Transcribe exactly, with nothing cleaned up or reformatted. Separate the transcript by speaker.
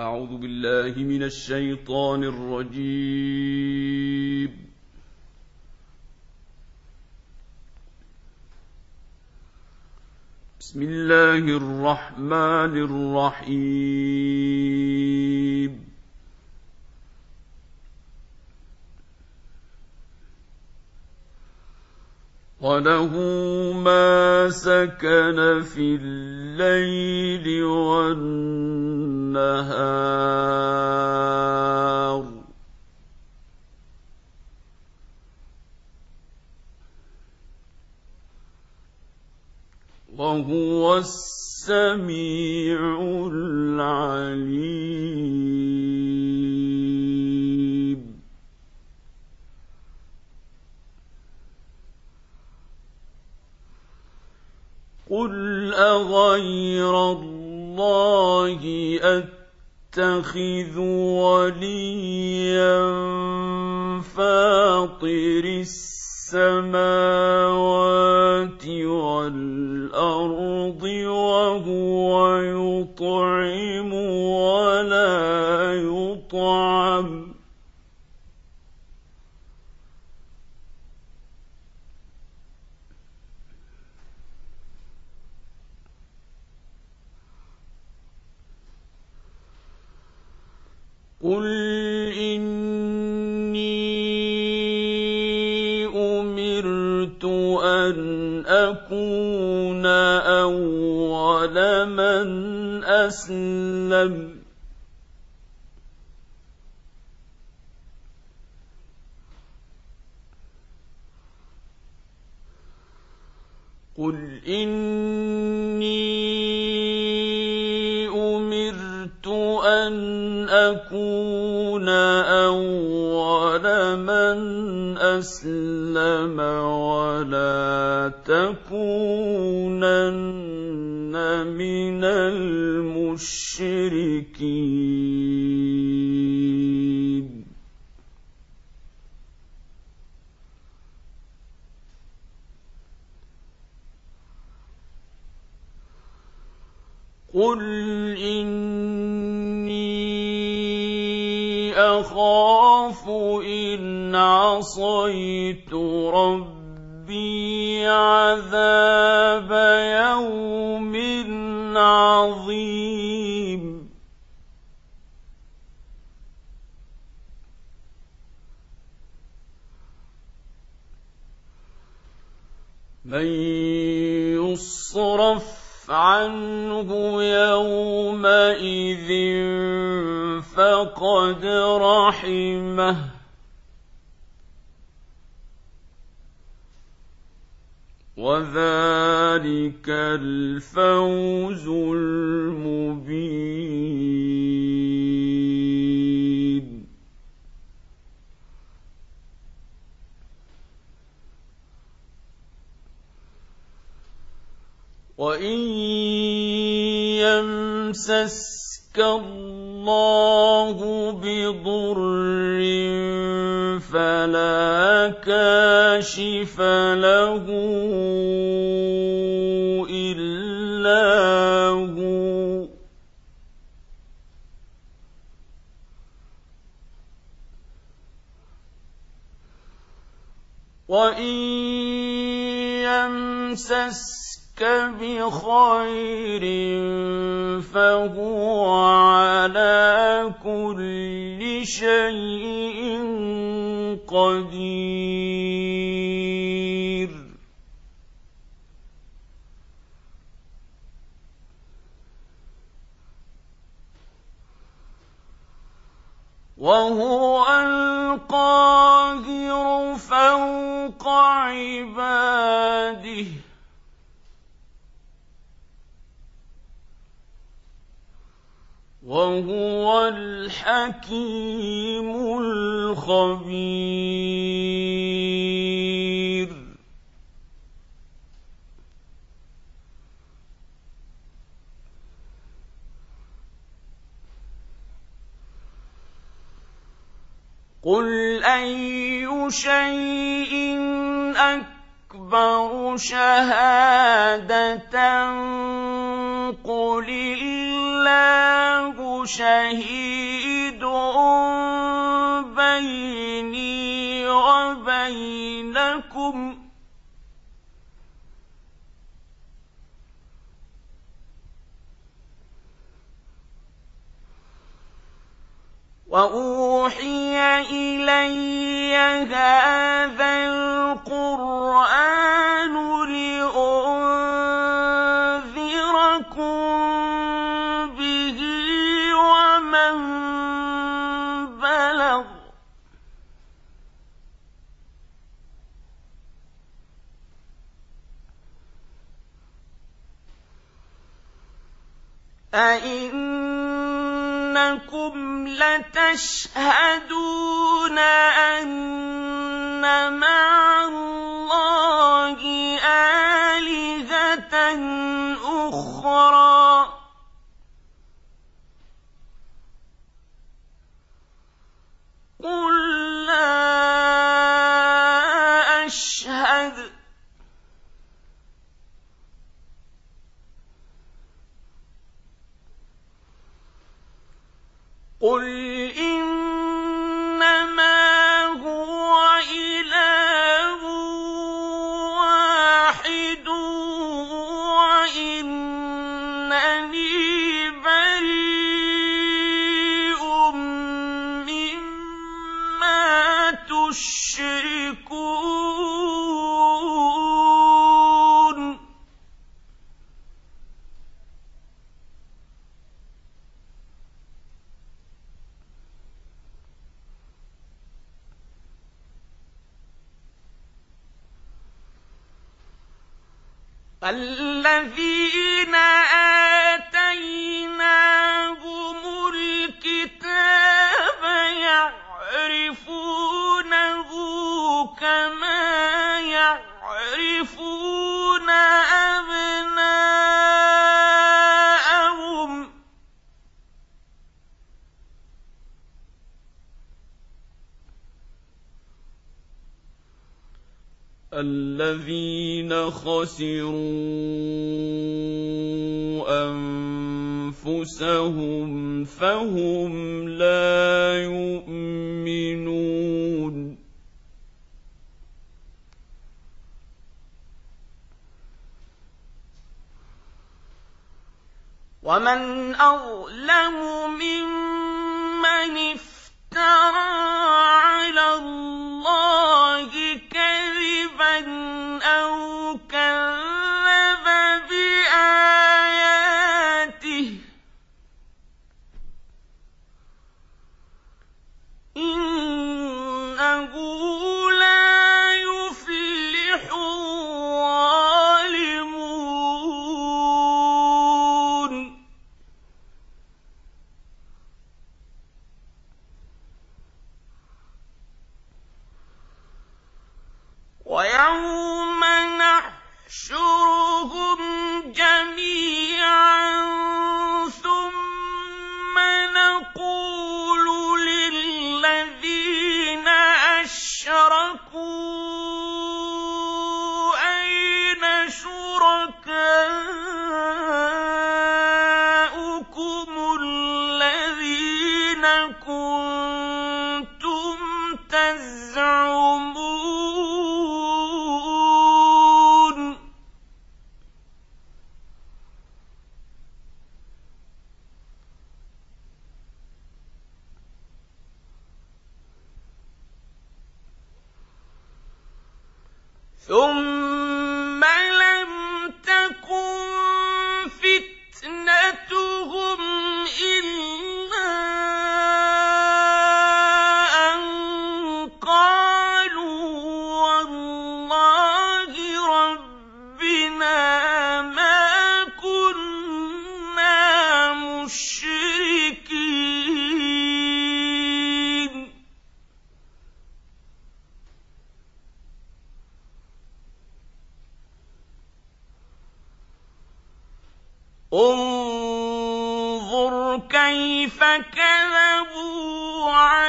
Speaker 1: أعوذ بالله من الشيطان الرجيم. بسم الله الرحمن الرحيم. وله ما سكن في الليل والنهار وهو السميع العليم. قل أغير الله أتخذ وليا فاطر السماوات والأرض وهو يطعم ولا يطعم قل إني أمرت أن أكون أول من أسلم قل إني أمرت أن أكون أول من أسلم ولا تكونن من المشركين. قل إني أخاف إن عصيت ربي عذاب يوم عظيم. من يصرف عنه يومئذ فقد رحمه وذلك الفوز المبين. وإن يمسسك الله بضر فلا كاشف له إلا هو وإن يمسسك بخير فهو على كل شيء قدير. وهو القاهر فوق عباده وهو الحكيم الخبير. قل أي شيء أكبر شهادة قل الله شهيد بيني وبينكم وأوحي إلي هذا القرآن لأنذركم به ومن بلغ أئنكم لتشهدون أن مع الله آلهة أخرى قل لا أشهد قل إنما هو إله واحد وإنني بريء مما تشركون الذين آتيناهم الكتاب يعرفونه كما يعرفون أبناءهم الذين خسروا أنفسهم فهم لا يؤمنون ومن أظلم ممن افترى على الله كذبا أو كذب بآياته إنه لا يفلح الظالمون ويوم نحشرهم جميعا ثم نقول للذين أشركوا أين شركاؤكم الذين كنتم تزعمون ثم لم تكن فتنتهم إلا أن قالوا والله ربنا ما كنا مشركين انظر كيف كذبوا